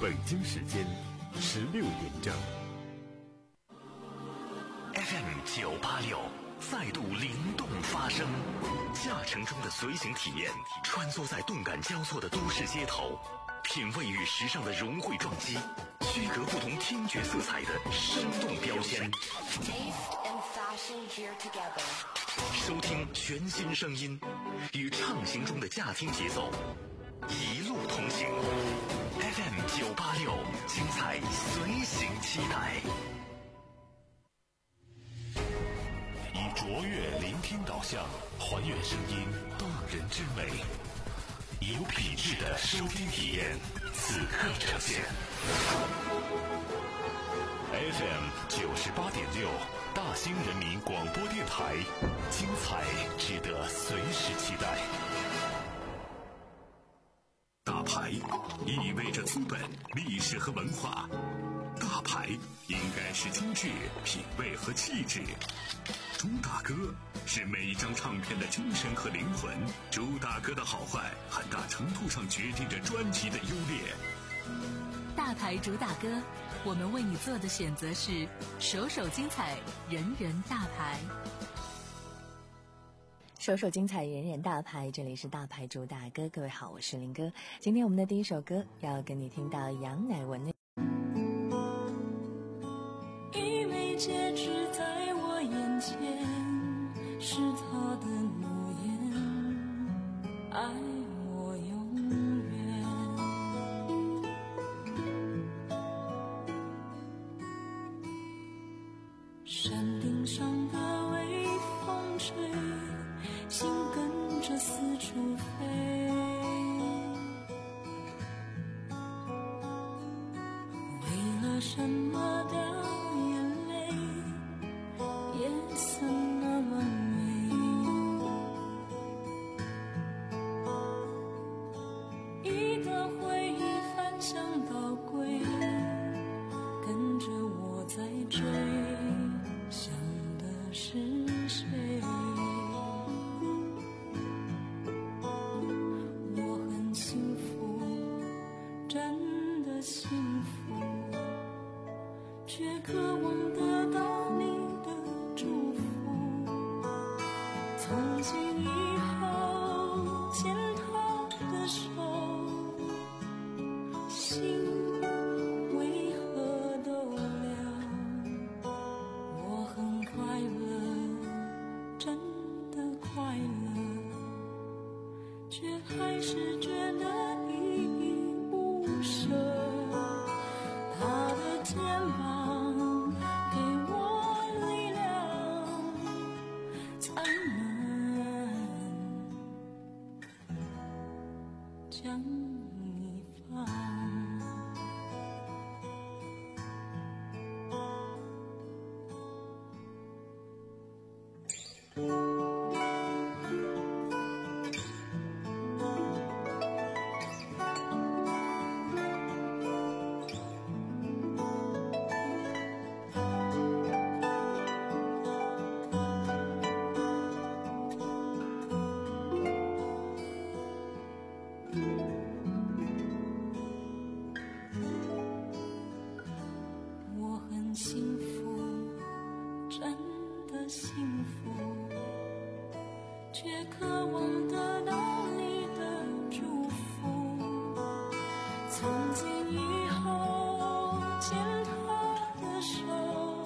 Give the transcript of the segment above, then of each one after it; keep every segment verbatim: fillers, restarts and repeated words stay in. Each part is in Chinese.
北京时间十六点整。 F M 九八六再度灵动发声，驾乘中的随行体验，穿梭在动感交错的都市街头，品味与时尚的融汇撞击，区隔不同听觉色彩的生动标签。收听全新声音，与畅行中的驾听节奏，一路同行。F M 九八六，精彩随行期待。以卓越聆听导向，还原声音动人之美，以有品质的收听体验，此刻呈现。F M 九十八点六，大兴人民广播电台，精彩值得随时期待。大牌意味着资本、历史和文化，大牌应该是精致、品味和气质。朱大哥是每一张唱片的精神和灵魂，朱大哥的好坏很大程度上决定着专辑的优劣。 大牌主打歌，我们为你做的选择是首首精彩，人人大牌。 首首精彩，人人大牌，这里是大牌主打歌。各位好，我是林哥。今天我们的第一首歌要跟你听到杨乃文的一枚戒指在我眼前，是他的诺言，爱我永远。山顶上的微风吹，心跟着四处飞，为了什么的眼泪颜色那么美，一段回忆翻箱倒柜，跟着我在追，想的是谁？我很幸福，真的幸福，却渴望得到你的祝福。从今以后牵他的手，心为何都凉？我很快乐，真的快乐，却还是觉得依依不舍。他的肩膀给我力量，才能将你放。我很幸福，真的幸福，却渴望得到你的祝福。从今以后牵他的手，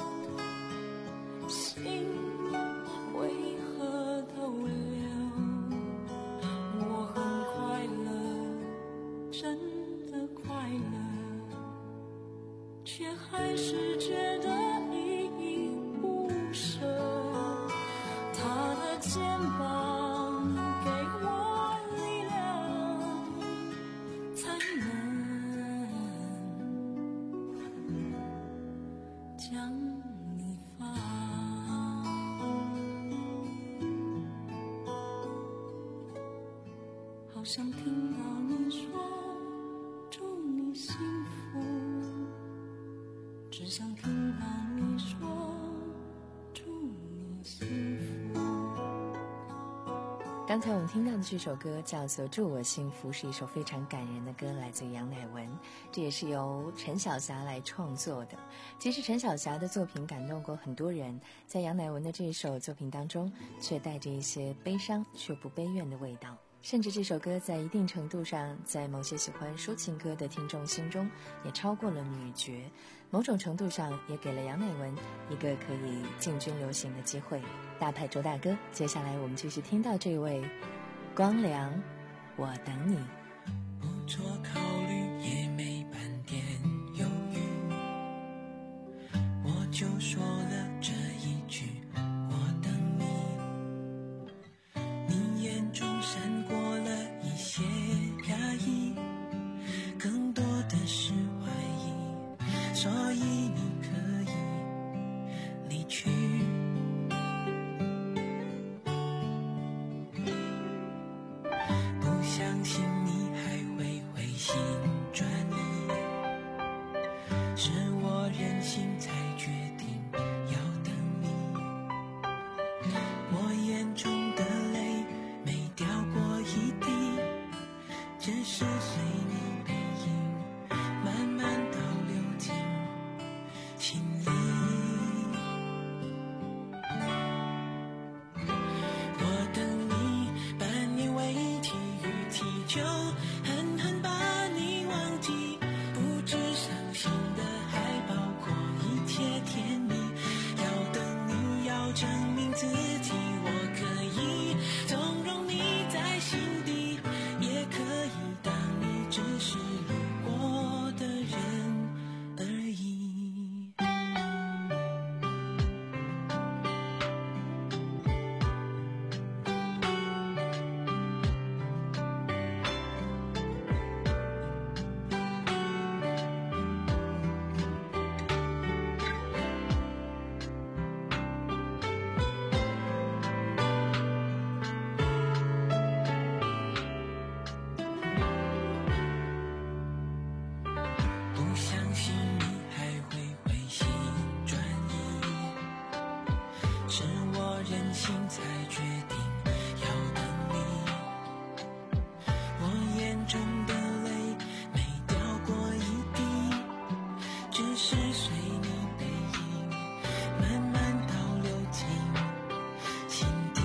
心为何都凉？我很快乐，真的快乐，却还是觉得依依不舍。他的肩膀给我力量，才能将你放。好想听到你说祝你幸福，只想听到你说祝你幸福。 刚刚才我们听到的这首歌叫做《祝我幸福》，是一首非常感人的歌，来自于杨乃文，这也是由陈晓霞来创作的。其实陈晓霞的作品感动过很多人，在杨乃文的这首作品当中，却带着一些悲伤却不悲怨的味道。甚至这首歌在一定程度上，在某些喜欢抒情歌的听众心中，也超过了女爵，某种程度上也给了杨乃文一个可以进军流行的机会。大牌周大哥，接下来我们继续听到这位光良，我等你。 不做考虑也没半点犹豫，我就说了这一句我等你，你眼中闪过了一些讶异，更多的是怀疑，所以你可以离去。相信你还会回心转意，是我任性才决定要等你。我眼中的泪没掉过一滴，只是随你背影慢慢倒流进心里。我等你半年为期就狠狠把你忘记，不止伤心的还包括一切甜蜜。要等你要证明自己，我可以纵容你在心底，也可以当你只是路过的人而已。任性才决定要等你，我眼中的泪没掉过一滴，只是随你背影慢慢倒流进心底。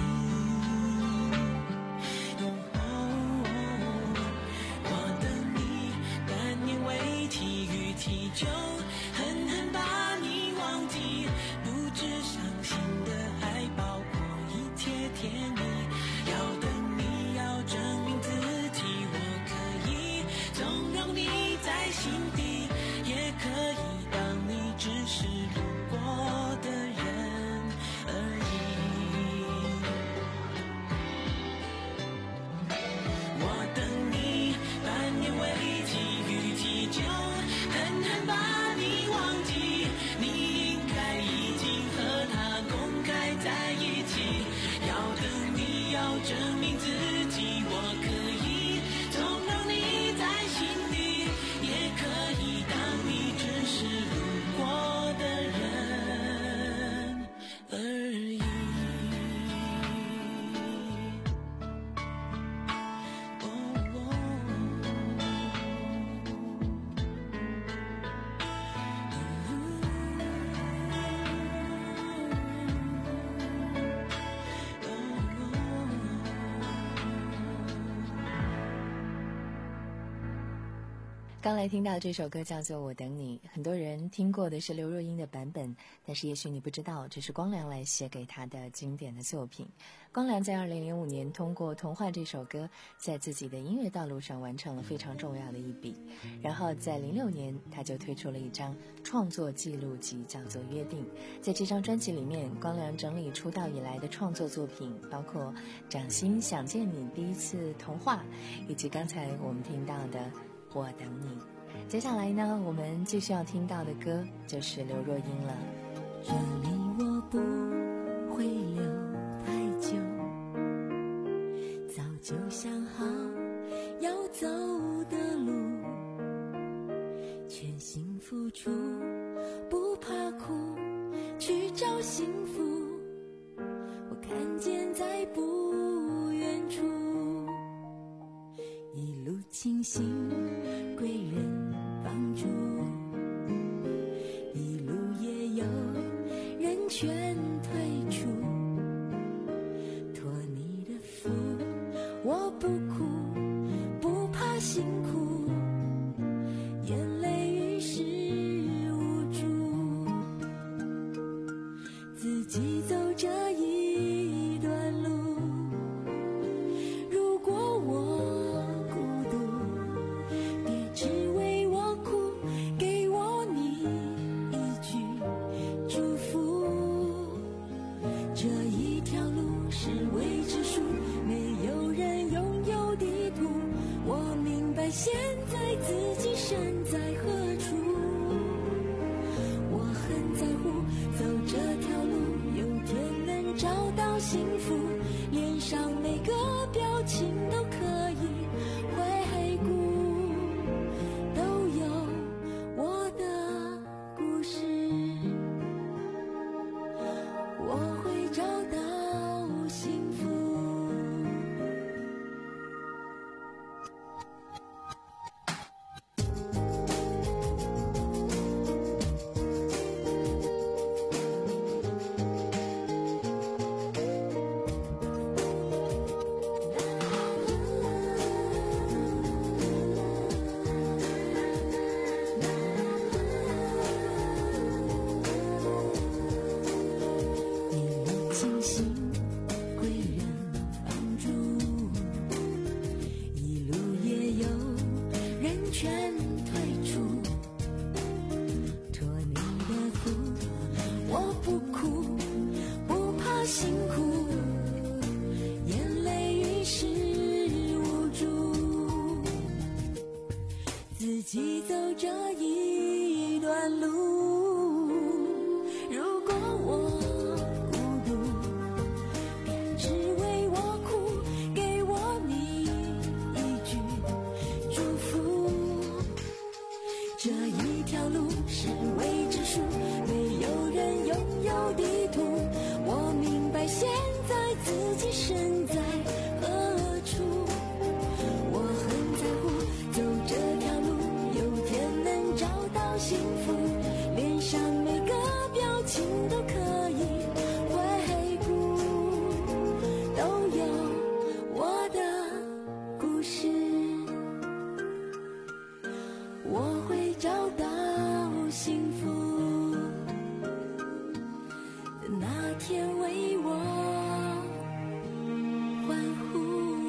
我等你半年为期与期就狠狠把你忘记，不止伤心的还包括一切甜蜜。要等你要证明自己，我可以纵容你在心底，也可以当你只是路过的人而已。我等你半年为期与期就狠狠把你忘记，你应该已经和他公开在一起。要等你要证明自己，我可以纵容你在心底，也可以当你只是路过的人而已。 刚来听到这首歌叫做《我等你》，很多人听过的是刘若英的版本，但是也许你不知道，这是光良来写给他的经典的作品。光良在二零零五年通过《童话》这首歌，在自己的音乐道路上完成了非常重要的一笔。然后在零六年，他就推出了一张创作记录集，叫做《约定》。在这张专辑里面，光良整理出道以来的创作作品，包括《掌心想见你》、第一次童话，以及刚才我们听到的我等你。接下来呢，我们继续要听到的歌就是刘若英了。 这里我不会留太久，早就想好要走的路，全心付出，不怕苦，去找幸福。我看见在不远处庆幸贵人帮助，一路也有人劝退出，托你的福，我不哭，不怕辛苦，眼泪于是无助，自己走这一段路，如果我孤独，别只为我哭，给我你一句祝福，这一条路是未知数，没有人拥有地图，我明白现在自己身在何处，我很在乎走这条路，有天能找到幸福，脸上每个表情都可以回顾，都有我的故事，我会找到幸福。自己走这一段路，如果我孤独，别只为我哭，给我你一句祝福，这一条路是未知数，没有人拥有地图，我明白现在自己身在何处，我很在乎走这条路，有天能找到幸福，脸上每个表情都可以回顾，都有我的故事，我会找到幸福，那天为我欢呼。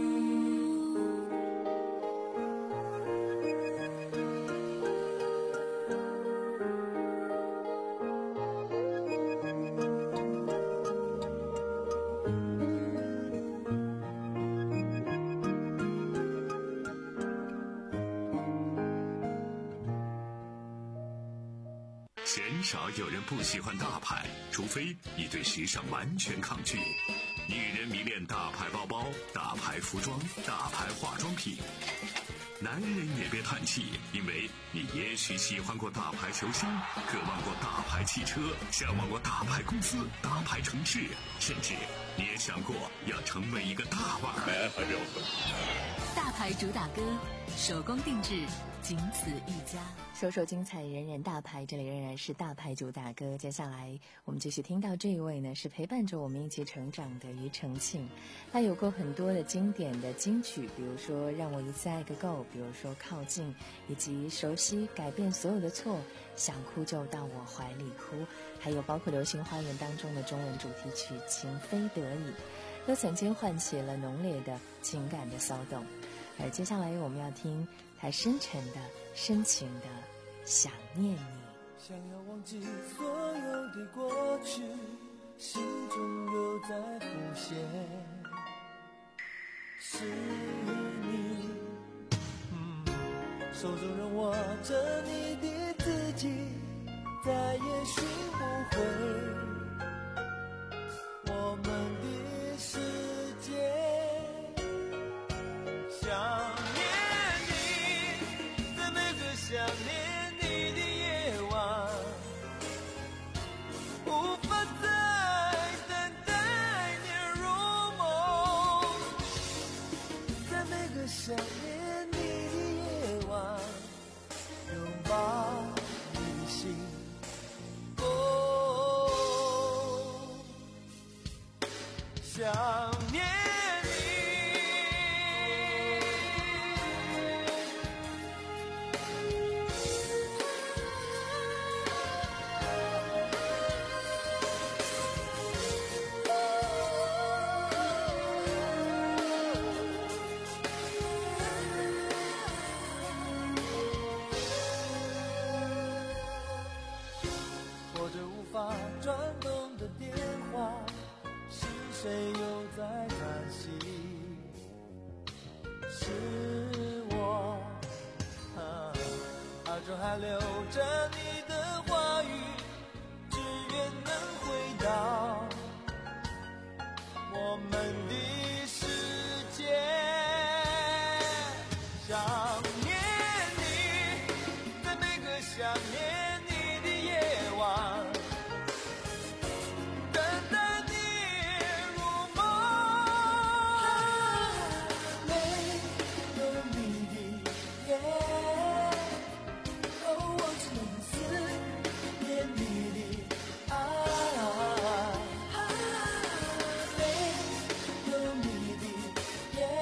鲜少有人不喜欢大牌，除非你对时尚完全抗拒。女人迷恋大牌包包、大牌服装、大牌化妆品。男人也别叹气，因为你也许喜欢过大牌球星，渴望过大牌汽车，向往过大牌公司、大牌城市，甚至你也想过要成为一个大腕儿。 大牌主打歌，手工定制，仅此一家。 首首精彩，人人大牌，这里仍然是大牌主打歌。接下来我们继续听到这一位呢，是陪伴着我们一起成长的庾澄庆。他有过很多的经典的金曲，比如说让我一次爱个够，比如说靠近，以及熟悉改变所有的错，想哭就到我怀里哭，还有包括流星花园当中的中文主题曲情非得已，都曾经唤起了浓烈的情感的骚动。而接下来我们要听他深沉的深情的想念你。 想要忘记所有的过去，心中又在浮现，是你、嗯、手中仍握着你的自己，再也寻不回我们的世界。想念你，在每个想念你的夜晚，无法再等待你入梦，在每个想念你的夜想念拨着无法转动的电话，是谁又在叹息？是我，啊，耳中还留着你的话语，只愿能回到我们的世界。想念你，在每个想念你的夜晚，等待你入梦。没有你的夜，哦，我只能思念你的爱。没有你的夜，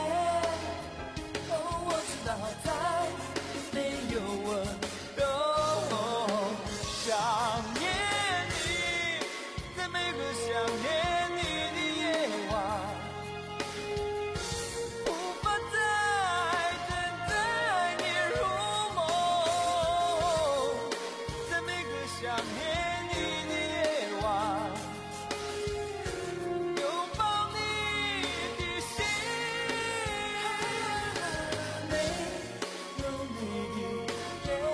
哦，我知道再没有温柔。想念你，在每个想念你的夜晚，无法再等待你入梦。在每个想念你的夜晚，拥抱你的心。没有你的夜，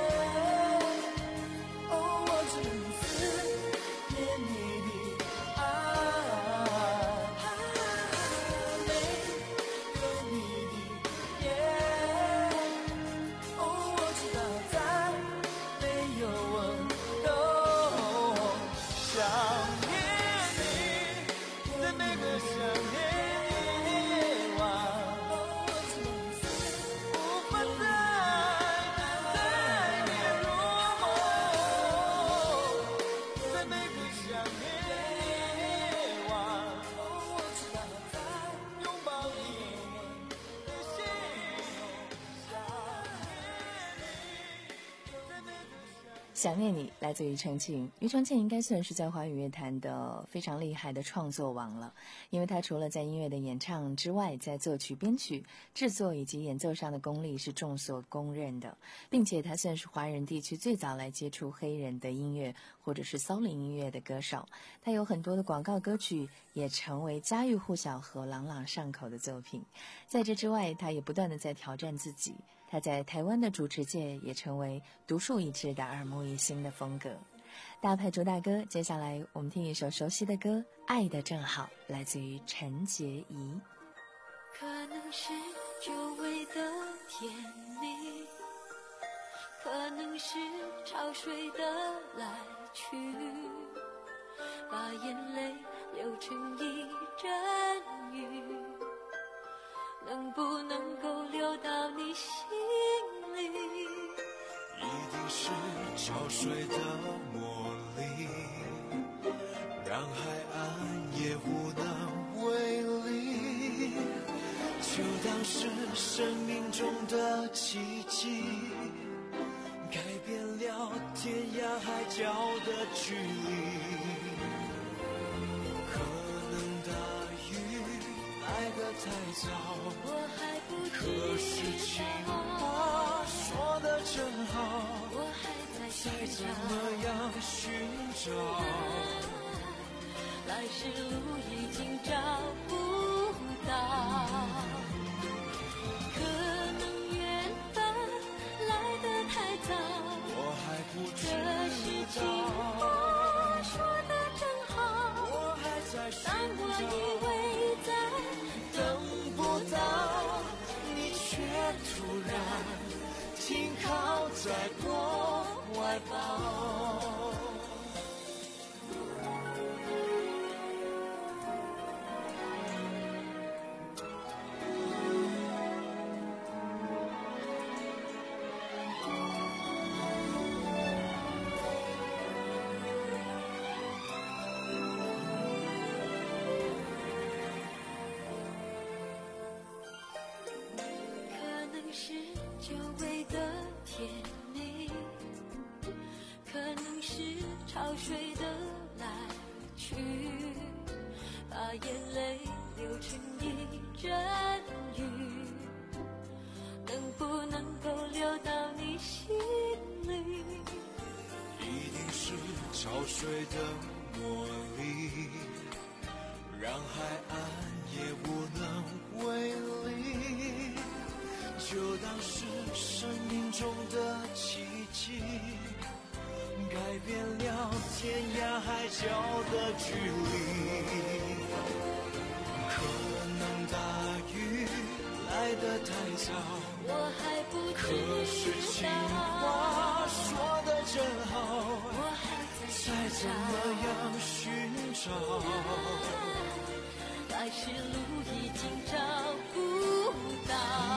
哦，我只能思念你的爱。没有你的夜，哦，我知道再没有温柔。想念你，在每个想念你的夜晚，我只能思，无法再等待你入梦。在每个想念你的夜晚，我知道再拥抱你的心。想念你，在每个想想念你来自于陈庆，庾澄庆应该算是在华语乐坛的非常厉害的创作王了，因为他除了在音乐的演唱之外，在作曲、编曲、制作以及演奏上的功力是众所公认的，并且他算是华人地区最早来接触黑人的音乐或者是骚灵音乐的歌手。他有很多的广告歌曲也成为家喻户晓和朗朗上口的作品。在这之外，他也不断的在挑战自己，他在台湾的主持界也成为独树一帜的耳目一新的风格。大牌主打歌，接下来我们听一首熟悉的歌《爱得正好》，来自于陈洁仪。 可能是久违的甜蜜，可能是潮水的来去，把眼泪流成一阵雨，能不能够流到你心里？ 一定是潮水的魔力，让海岸也无能为力，就当是生命中的奇迹，改变了天涯海角的距离。可能大雨来得太早， 我还不知可是情话说得真好， 我还在再怎寻找， 么样寻找， 来时路已经找不到。可能缘分来得太早， 我还不知这是情道， 话说得真好， 我还在寻当我以找， 为在等不到，你却突然停靠在我怀抱。 久违的甜蜜，可能是潮水的来去，把眼泪流成一阵雨，能不能够流到你心里？ 一定是潮水的魔力，让海岸也无能为力，就当是生命中的奇迹，改变了天涯海角的距离。可能大雨来得太早， 我还不知可是情话说得真好， 我还再怎么样寻找， 来时路已经找不到。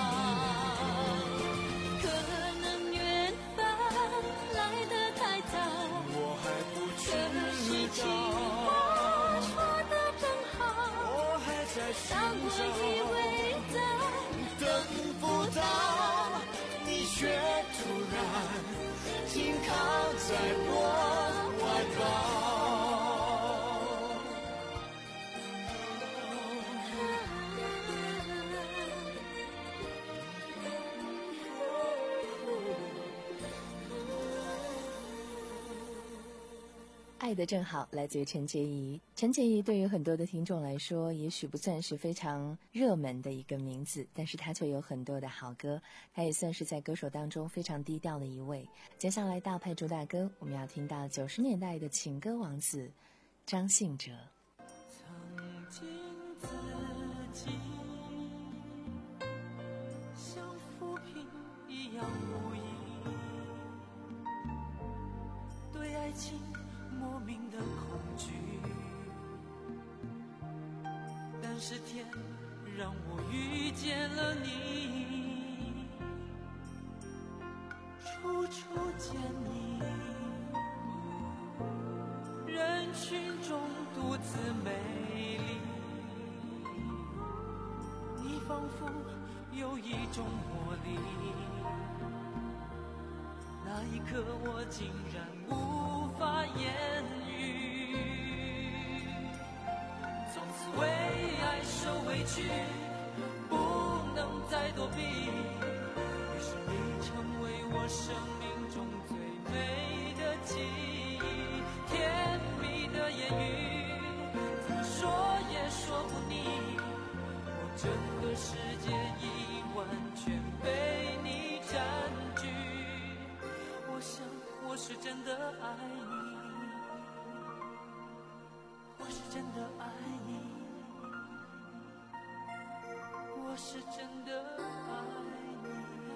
可能缘分来得太早， 我还不可是知情道， 话说得真好， 我还在当寻我以找， 为的等不到，你却突然停靠在我怀抱。 爱得正好来自于陈洁仪。陈洁仪对于很多的听众来说也许不算是非常热门的一个名字，但是她却有很多的好歌，她也算是在歌手当中非常低调的一位。接下来大派主打歌我们要听到九十年代的情歌王子张信哲。 曾经自己像浮萍一样无依，对爱情莫名的恐惧，但是天让我遇见了你，处处见你，人群中独自美丽，你仿佛有一种魔力，那一刻我竟然无法言语，从此为爱受委屈，不能再躲避，于是你成为我生命中最美的记忆，甜蜜的言语怎么说也说不腻，我整个世界已完全被你占据，我想我是真的爱你，我是真的爱你，我是真的爱你。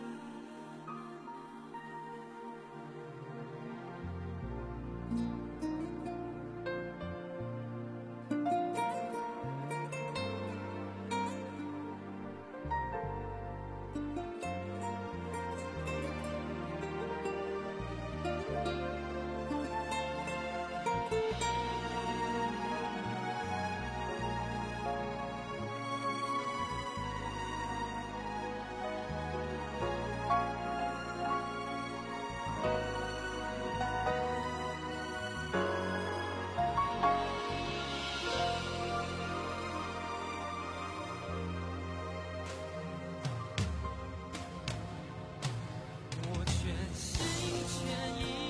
我全心全意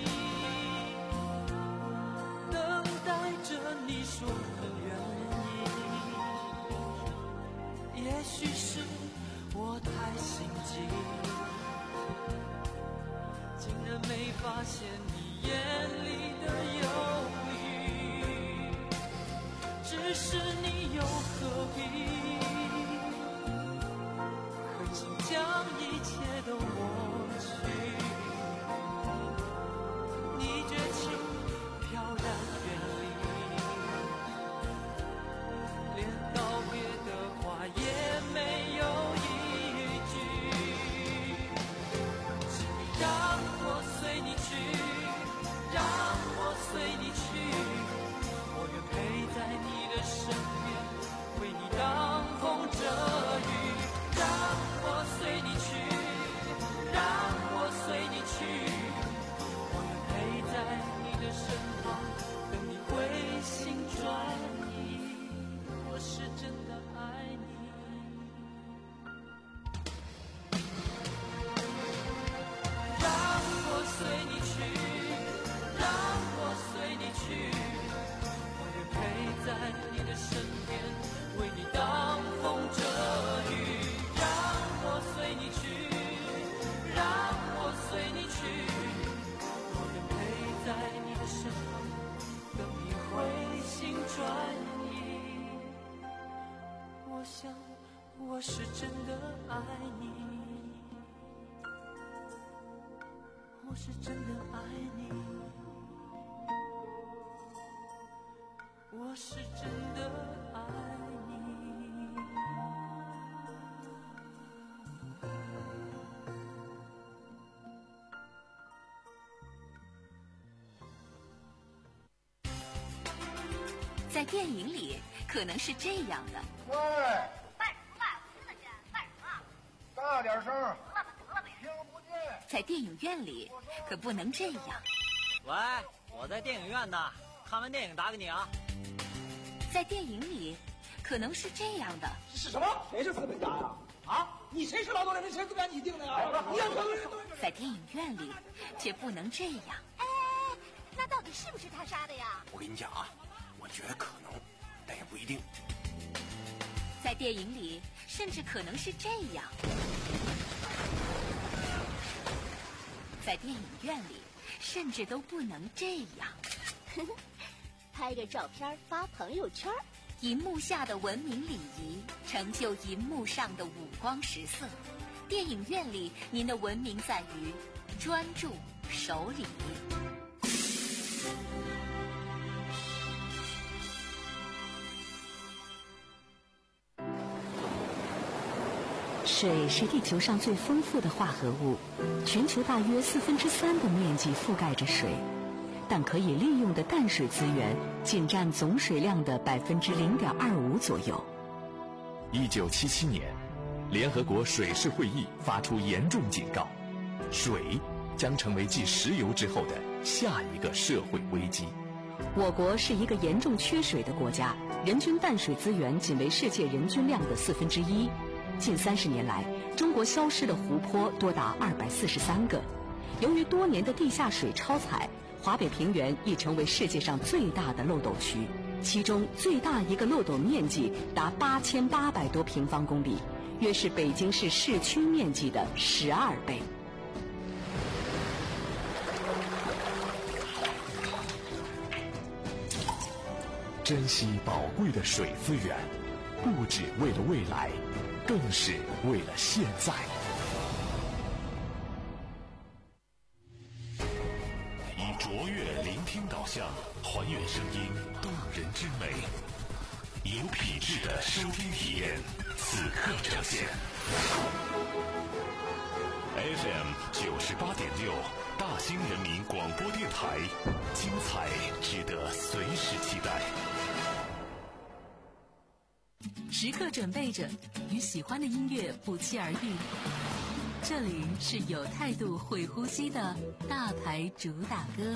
等待着你说的愿意，也许是我太心急，竟然没发现你眼里的犹豫，只是你又何必狠心将一切都抹去，你绝情飘然远离，连道别的话也没有一句，请你让我随你去，让我随你去，我愿陪在你的身边，为你挡风遮雨，让我随你去，让真的爱你，我是真的爱你，我是真的爱你。 在电影里可能是这样的。 喂， 卖什么卖？我听得见。卖什么？ 大点声。 得了吧，得了吧， 听不见。 在电影院里可不能这样。 喂，我在电影院呢，看完电影打给你啊。 在电影里可能是这样的。 是什么？谁是资本家呀？啊，你谁是劳动人民？谁资本家你定的呀？你要可能是在电影院里却不能这样。 哎，那到底是不是他杀的呀？ 我跟你讲啊，我觉得可能，但也不一定。 在电影里甚至可能是这样。在电影院里甚至都不能这样。 拍个照片发朋友圈。 银幕下的文明礼仪成就银幕上的五光十色。电影院里您的文明在于专注守礼。 水是地球上最丰富的化合物，全球大约四分之三的面积覆盖着水，但可以利用的淡水资源仅占总水量的百分之零点二五左右。 一九七七年，联合国水事会议发出严重警告，水将成为继石油之后的下一个社会危机。 我国是一个严重缺水的国家，人均淡水资源仅为世界人均量的四分之一。近三十年来，中国消失的湖泊多达二百四十三个。由于多年的地下水超采，华北平原已成为世界上最大的漏斗区，其中最大一个漏斗面积达八千八百多平方公里，约是北京市市区面积的十二倍。 珍惜宝贵的水资源，不只为了未来，更是为了现在。以卓越聆听导向，还原声音动人之美，有品质的收听体验，此刻呈现。F M 九十八点六，大兴人民广播电台，精彩值得随时期待。 时刻准备着，与喜欢的音乐不期而遇。这里是有态度、会呼吸的大牌主打歌。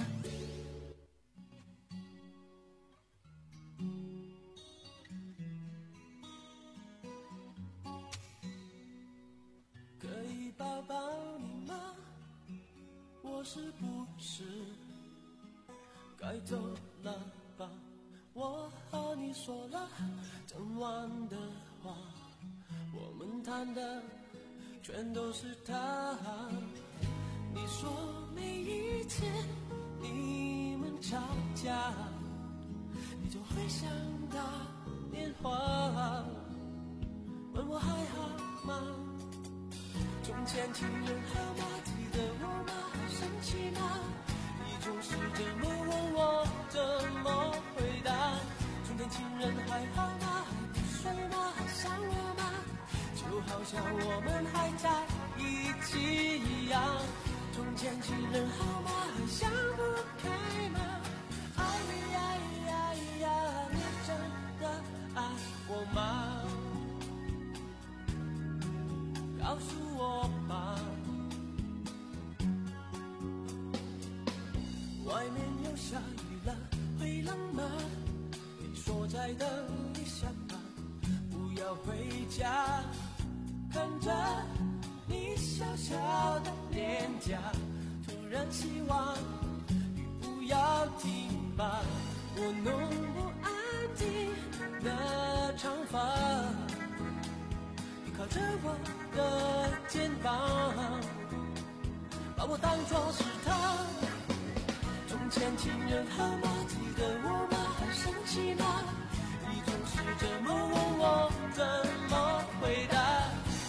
可以抱抱你吗？我是不是该走了吧？我和你说了整晚的话，我们谈的全都是他。你说每一次你们吵架，你就会想打电话问我还好吗？从前情人好吗？记得我吗？生气吗？你总是这么问我，怎么回答？从前情人还好吗？还不睡吗？想我吗？就好像我们还在一起一样。从前情人好吗？还想不开吗？哎呀呀呀，你真的爱我吗？告诉我吧。外面又下雨了，会冷吗？你说再等一下吧，不要回家。看着你小小的脸颊，突然希望雨不要停吧。我弄不安静的长发，你靠着我的肩膀，把我当作是他。从前情人好吗？记得我吗？还生气吗？你总是这么问我，怎么回答？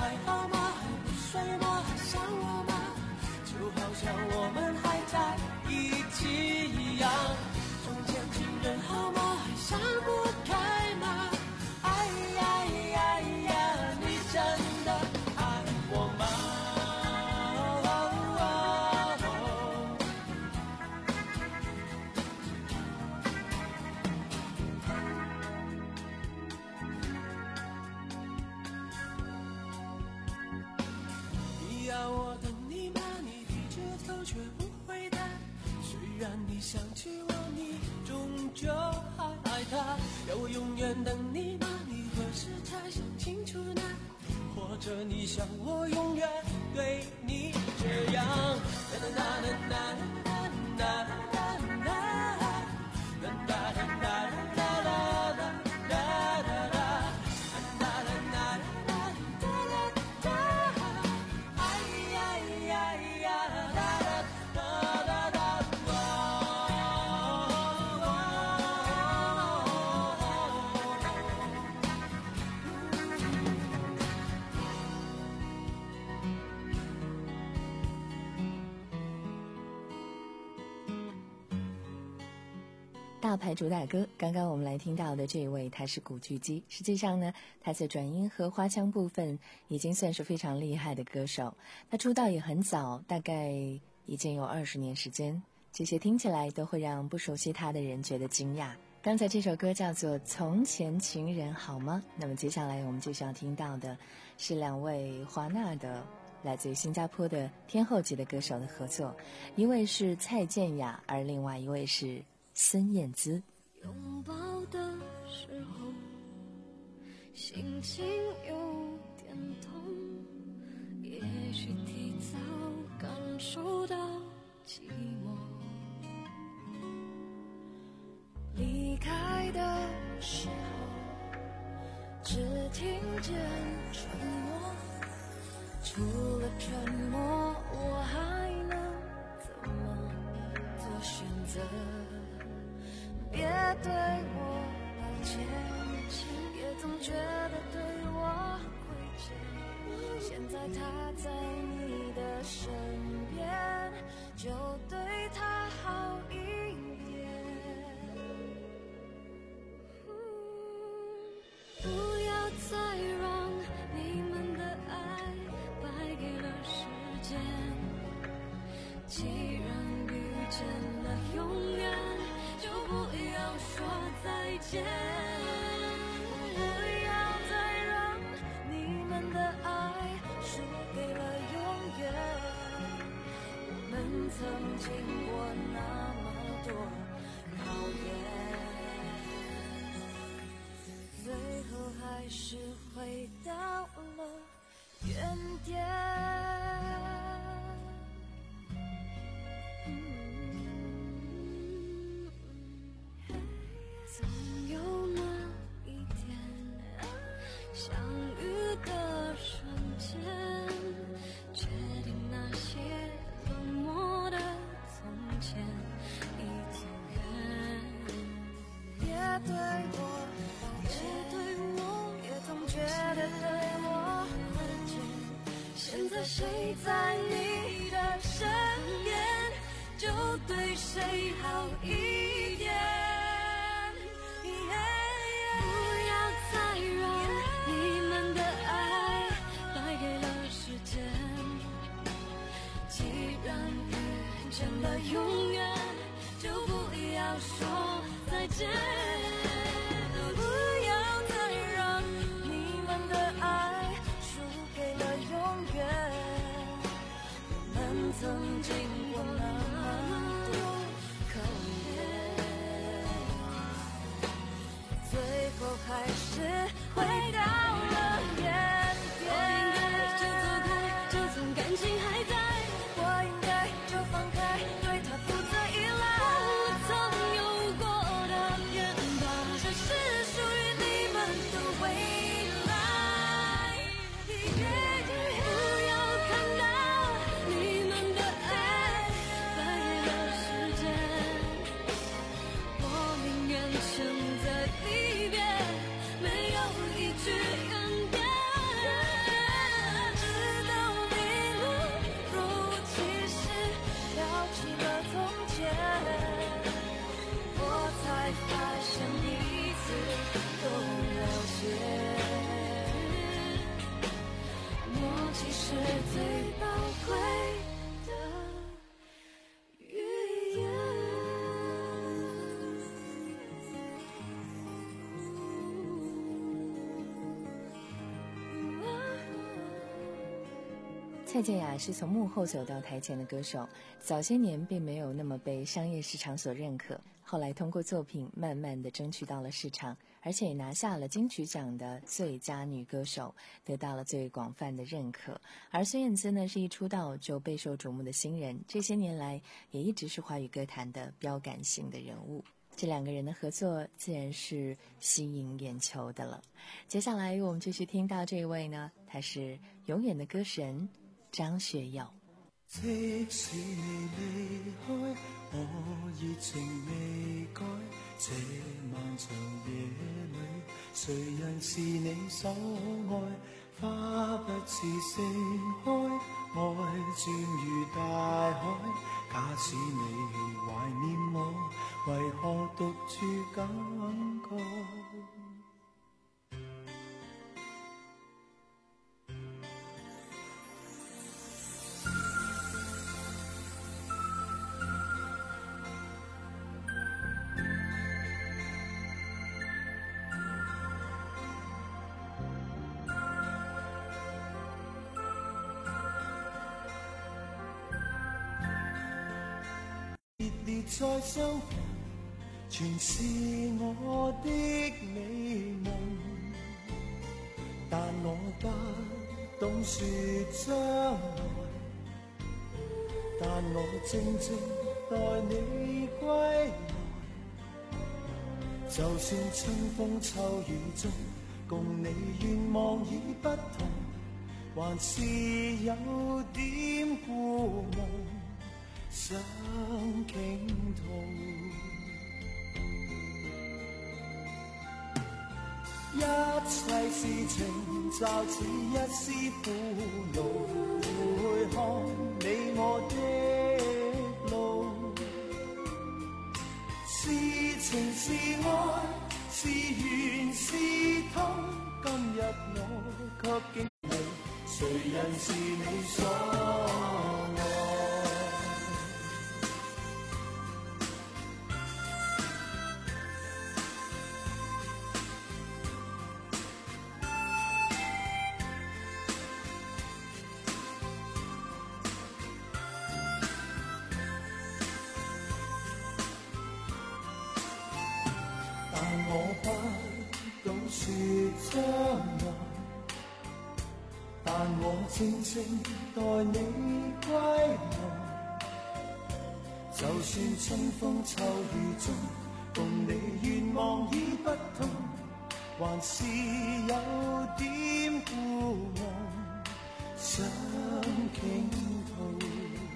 还好吗？还不睡吗？还想我吗？就好像我们还在一起一样。从前情人好吗？还想不开吗？哎呀呀呀，你真的爱我吗？你要我等你吗？你低着头却不回答。虽然你想起我，你终究还爱他。要我永远等你吗？你何时才想清楚呢？或者你想我永远对你这样？哒哒哒哒哒哒哒哒哒哒哒哒哒哒哒。 大牌主打歌，刚刚我们来听到的这一位，他是古巨基。实际上呢，他在转音和花腔部分已经算是非常厉害的歌手。他出道也很早，大概已经有二十年时间，这些听起来都会让不熟悉他的人觉得惊讶。刚才这首歌叫做《从前情人好吗》，那么接下来我们就是要听到的是两位华纳的来自于新加坡的天后级的歌手的合作，一位是蔡健雅，而另外一位是孙燕姿。 拥抱的时候，心情有点痛，也许提早感受到寂寞。离开的时候，只听见沉默，除了沉默，我还能怎么做选择？别对我抱歉，也总觉得对我亏欠。现在他在你的身边，就对他好一点。不要再让你们的爱败给了时间。既然遇见了永远，就不要说再见，不要再让你们的爱输给了永远。我们曾经过那么多考验，最后还是回到了原点。总有那一天，相遇的瞬间，决定那些冷漠的从前已经远。别对我抱歉，对我也总觉得对我亏欠。现在谁在你的身边，就对谁好一点。见了永远，就不要说再见，不要再让你们的爱输给了永远。我们曾经过那么多考验，最后还是回到了原点。我应该就走开，这层感情还在。我应该就放开，对他负责依赖。我曾有过的远方，这是属于你们的未来。不要看到你们的爱败给了时间，我宁愿选择离别，没有一句蔡健雅是从幕后走到台前的歌手，早些年并没有那么被商业市场所认可，后来通过作品慢慢地争取到了市场，而且也拿下了金曲奖的最佳女歌手，得到了最广泛的认可。而孙燕姿呢，是一出道就备受瞩目的新人，这些年来也一直是华语歌坛的标杆性的人物。这两个人的合作自然是吸引眼球的了。接下来我们继续听到这位呢，他是永远的歌神张学友。 即使你离开，我热情未改，这漫长夜里，谁人是你所爱？花不似盛开，爱渐如大海。假使你怀念我，为何独处感慨？烈再相逢，全是我的美梦，但我不懂说将来，但我靜靜待你歸來，就算春風秋雨中，共你願望已不同，還是有點故夢想傾吐，一切事情就似一絲苦惱，回看你我的路，是情是愛，是緣是痛，今日我卻竟你，誰人是你所愛？我不懂說將來，但我靜靜待你歸來，就算春風秋雨中，共你願望已不同，還是有點故夢想傾吐，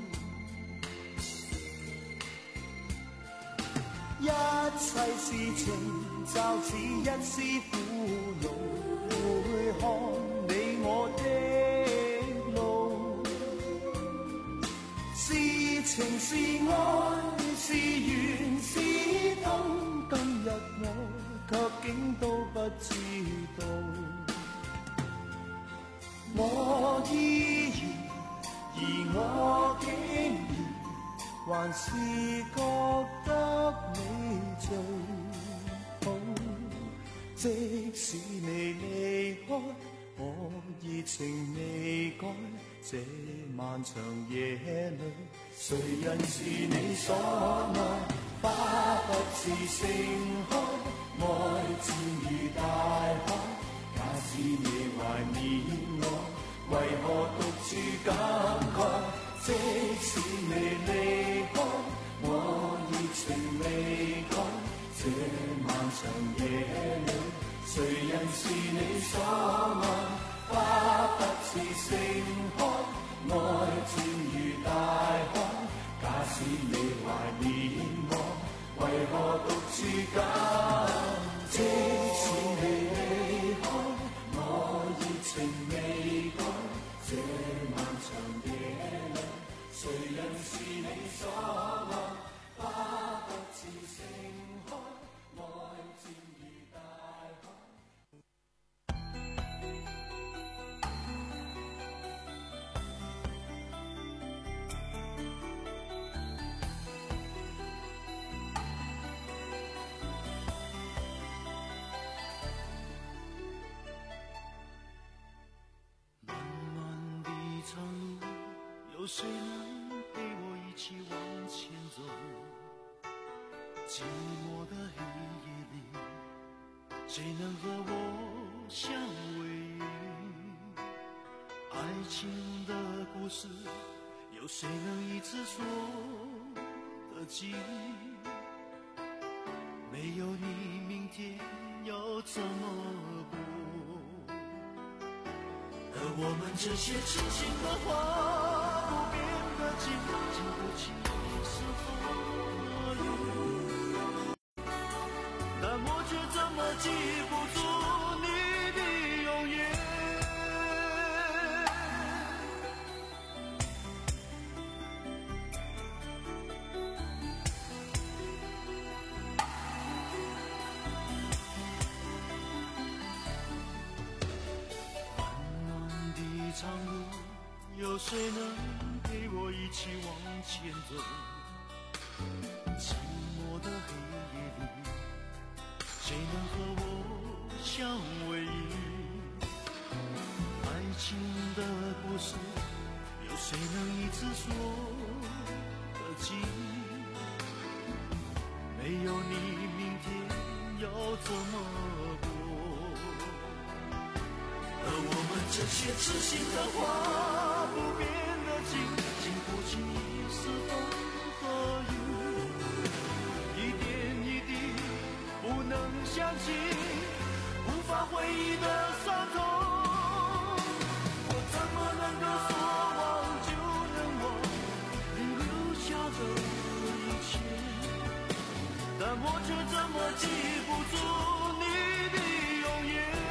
一切事情就似一絲苦惱，回看你我的路，是情是愛，是緣是痛，今日我卻竟都不知道，我依然，而我竟然還是覺得你最好，即使你離開，我熱情未改，這漫長夜裏，誰人是你所愛？花不是盛開，愛漸如大海，假使你懷念我，為何獨處感慨？即使你離開，我熱情未改，這漫長夜裏，誰人是你所愛？花不是盛開，愛漸如大海，假使你懷念我，為何獨處感？即使你離開，我熱情未改，這漫長夜裏，誰人是你所愛？花不似盛開，愛漸如大海。 慢慢地从有谁能陪我一起往前走？寂寞的黑夜里，谁能和我相偎依？爱情的故事，有谁能一次说得尽？没有你，明天要怎么过？而我们这些痴心的话，不变的情，经不起是风雨，但我却怎么记不住你的容颜。长路，有谁能陪我一起往前走？寂寞的黑夜里，谁能和我相偎依？爱情的故事，有谁能一次说得尽？没有你，明天要怎么过？而我们这些痴心的话，不变的情，经不起是风和雨，一点一滴不能想起，无法回忆的伤痛。我怎么能够说忘就能忘你留下的一切？但我却怎么记不住你的容颜。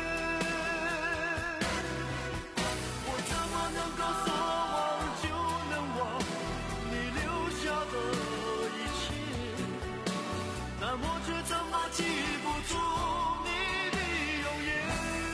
但我却怎么记不住你的容颜？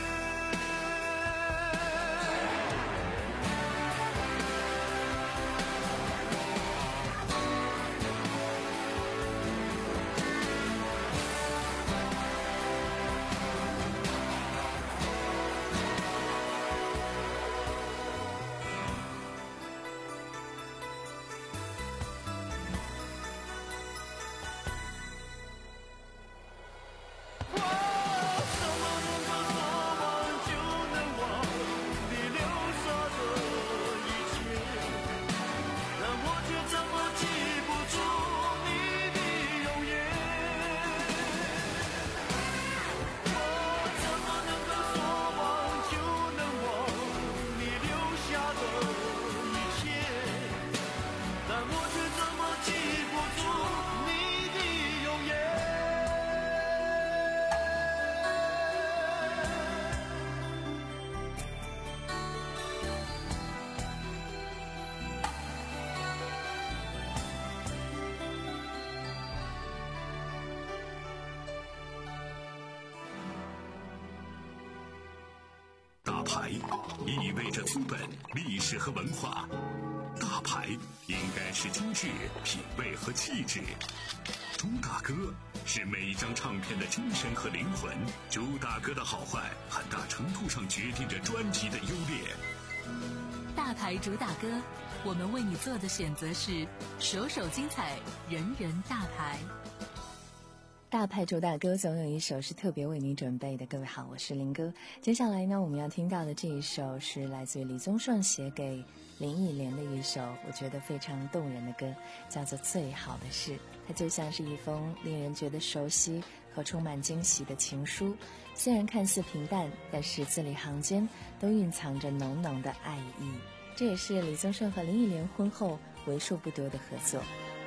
大牌意味着资本、历史和文化，大牌应该是精致、品味和气质。朱大哥是每一张唱片的精神和灵魂，朱大哥的好坏很大程度上决定着专辑的优劣。 大牌朱大哥，我们为你做的选择是首首精彩，人人大牌。 大牌朱大哥总有一首是特别为你准备的。各位好，我是林哥。接下来呢，我们要听到的这一首是来自于李宗盛写给林忆莲的一首我觉得非常动人的歌，叫做《最好的事》。它就像是一封令人觉得熟悉和充满惊喜的情书，虽然看似平淡，但是字里行间都蕴藏着浓浓的爱意。这也是李宗盛和林忆莲婚后为数不多的合作。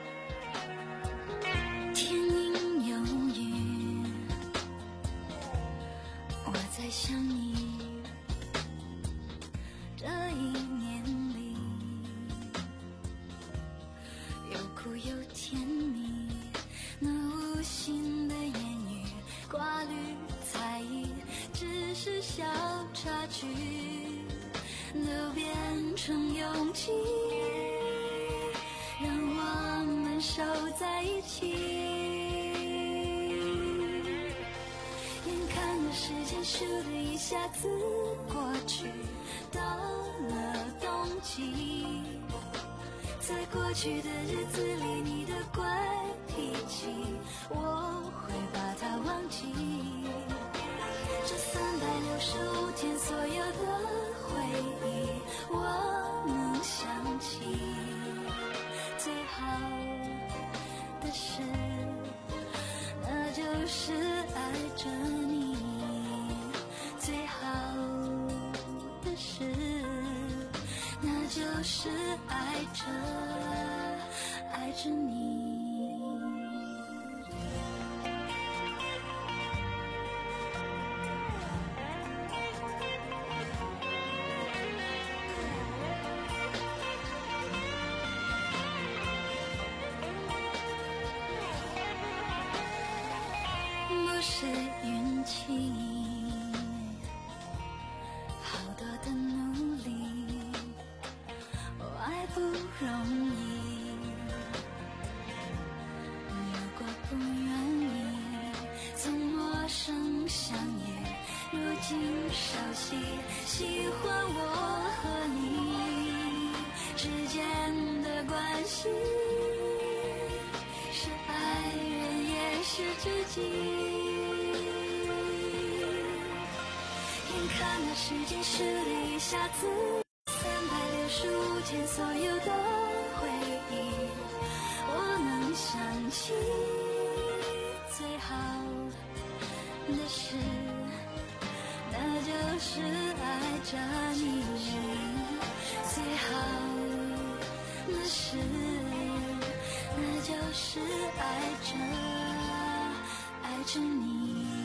想你这一年里，有苦有甜蜜，那无心的言语，挂虑猜疑，只是小插曲，都变成勇气，让我们守在一起。眼看着时间间倏地一下子过去，到了冬季。在过去的日子里，你的怪脾气，我会把它忘记。这三百六十五天所有的回忆，我能想起。最好的事，那就是爱着你。最好的事，那就是爱着爱着你。不是运气，好多的努力，爱不容易。如果不愿意，从陌生相遇，如今熟悉，喜欢我和你之间的关系，是爱人也是知己。眼看那时间倏地一下子，三百六十五天所有的回忆，我能想起。最好的事，那就是爱着你。最好的事，那就是爱着爱着你。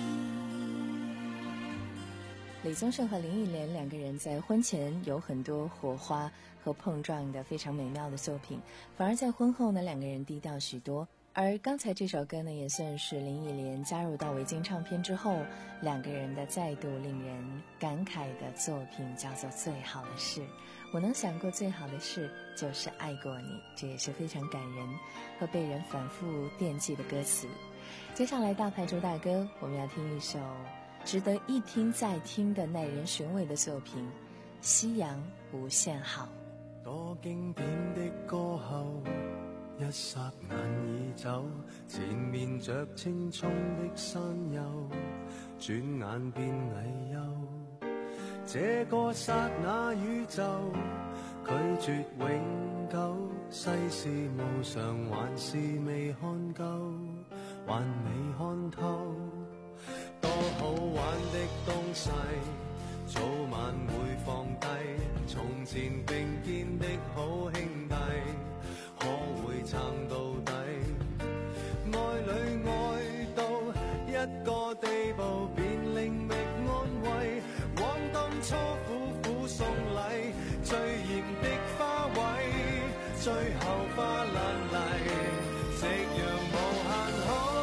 李宗盛和林忆莲两个人在婚前有很多火花和碰撞的非常美妙的作品，反而在婚后呢，两个人低调许多。而刚才这首歌呢，也算是林忆莲加入到维京唱片之后，两个人的再度令人感慨的作品，叫做《最好的事》。我能想过最好的事就是爱过你，这也是非常感人和被人反复惦记的歌词。接下来大牌主打歌，我们要听一首值得一听再听的耐人寻味的作品《夕阳无限好》。 多經典的歌後，一霎眼已走，前面着青蔥的山丘，轉眼變危憂。這個剎那宇宙，拒絕永久，世事無常，還是未看夠，還未看透。多好玩的東西，早晚會放低。從前並肩的好兄弟，可會撐到底？愛侶愛到一個地步，便另覓安慰。往當初苦苦送禮，最豔的花卉，最後花爛泥，夕陽無限好。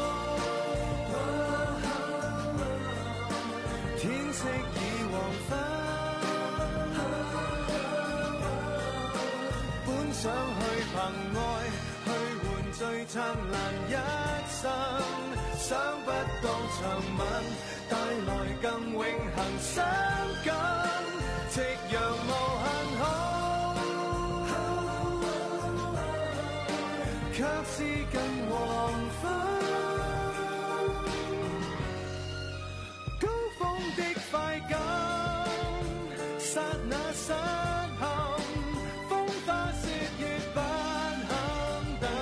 天色已黃昏，本想去憑愛去換最燦爛一生，想不到長吻帶來更永恆傷感，夕陽無限好，卻是近黃昏。快感，剎那失陷，風花雪月不肯等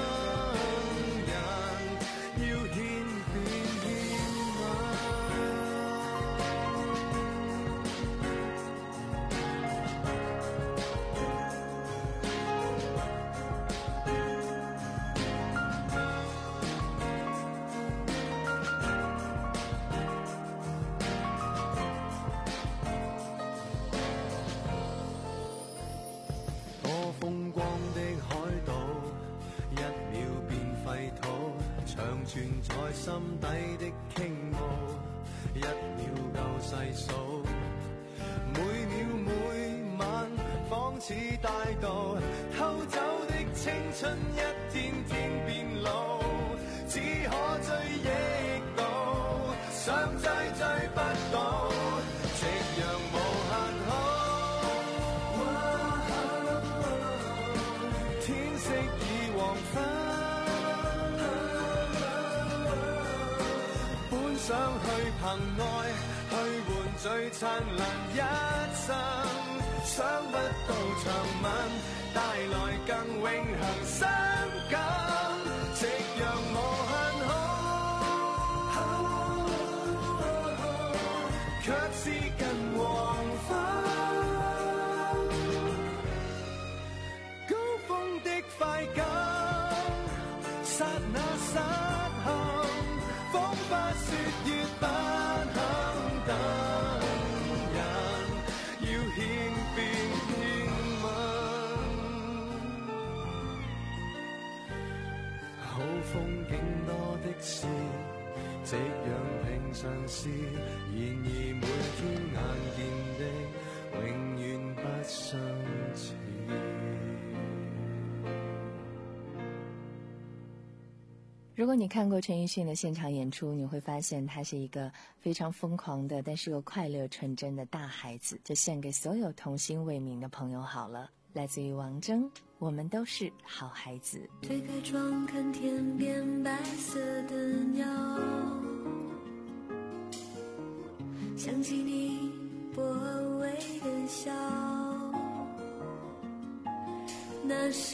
人，要獻便獻風光的海島，一秒變廢土，長存在心底的傾慕，一秒夠細數。每秒每晚仿似大道，偷走的青春一天天變老，只可追憶到，想追追不到。 黃昏，本想去憑愛去換最燦爛一生，想不到長吻帶來更永恆傷感，夕陽無限好，卻是近黃昏。高峰的快感，剎那失陷，彷彿說越不肯等人，要獻變獻吻。好風景多的是，夕陽平常事，然而每天眼見的永遠不相似。 如果你看过陈奕迅的现场演出，你会发现他是一个非常疯狂的，但是又快乐纯真的大孩子。就献给所有童心未泯的朋友好了。来自于王铮，我们都是好孩子。 推开窗看天边白色的鸟，想起你薄微的笑，那是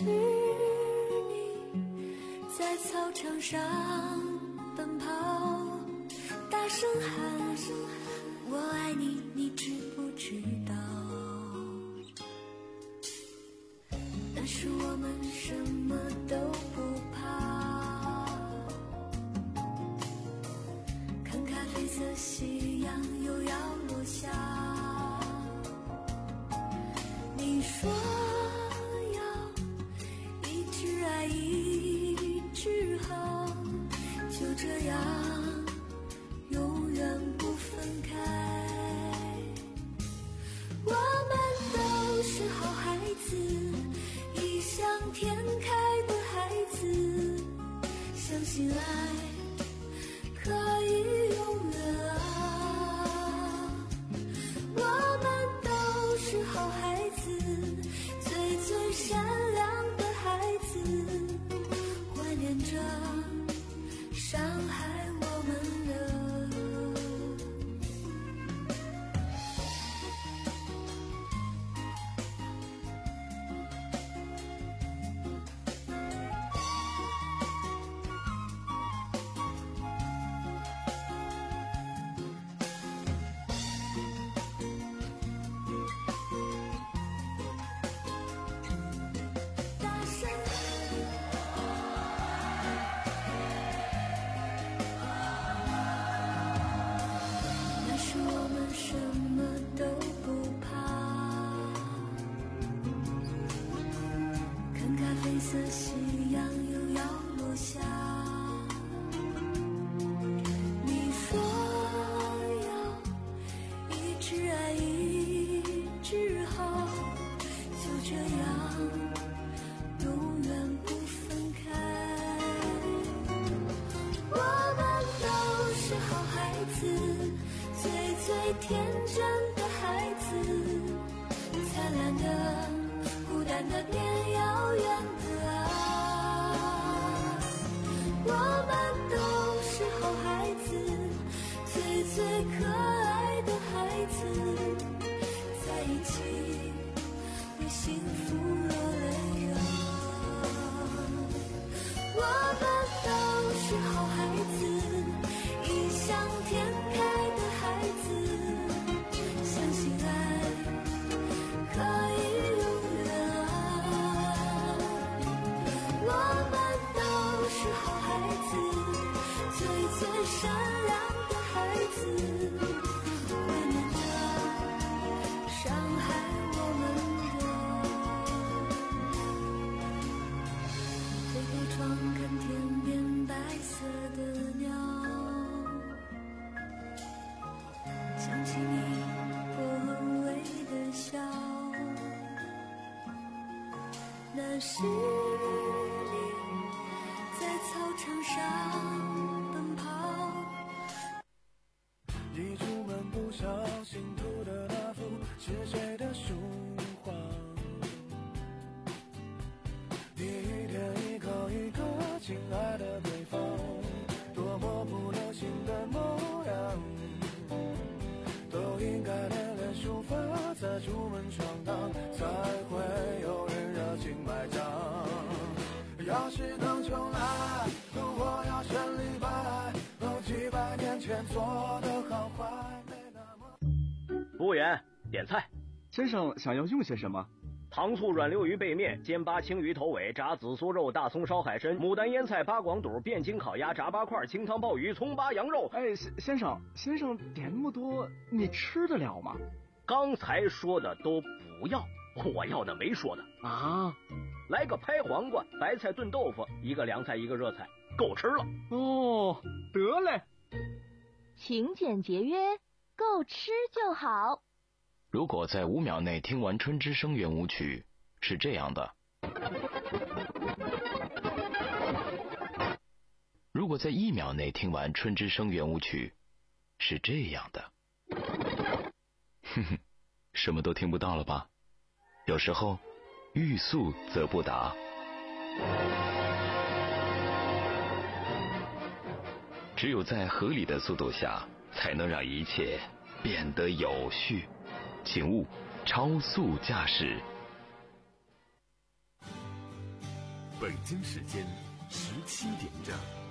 在操场上奔跑，大声喊我爱你，你知不知道？那时我们什么都不怕，看咖啡色夕阳又要落下，你说要一直爱一直好，就这样永远不分开。我们都是好孩子，异想天开的孩子，相信爱可以永远啊。我们都是好孩子，最最善良的孩子，怀念着伤害我们的。天真的孩子，灿烂的，孤单的，变遥远的啊！我们都是好孩子，最最可爱的孩子，在一起为幸福落泪啊！我们都是好孩子，异想天开的孩子。相信爱可以永远啊！我们都是好孩子，最最善良的孩子，怀念着伤害我们的。推开窗看天边白色的鸟，想起你微微的笑，那是你在操场上奔跑。 一出门不小心涂的那幅是谁的书画？第一天一口一消息能重来，生活要胜利败，都几百年前做的好坏没那么。 服务员，点菜。 先生想要用些什么？ 糖醋软溜鱼背面、煎巴青鱼头尾、炸紫苏肉、大葱烧海参、牡丹腌菜、八广肚、汴京烤鸭、炸八块、清汤鲍鱼、葱巴羊肉。 哎，先生，先生点那么多，你吃得了吗？ 刚才说的都不要，我要的没说的啊。 来个拍黄瓜、白菜炖豆腐，一个凉菜，一个热菜，够吃了。 哦，得嘞。 勤俭节约，够吃就好。 如果在五秒内听完《春之声》圆舞曲，是这样的；如果在一秒内听完《春之声》圆舞曲，是这样的。哼哼，什么都听不到了吧？有时候，欲速则不达。只有在合理的速度下，才能让一切变得有序。请勿超速驾驶。 北京时间十七点整。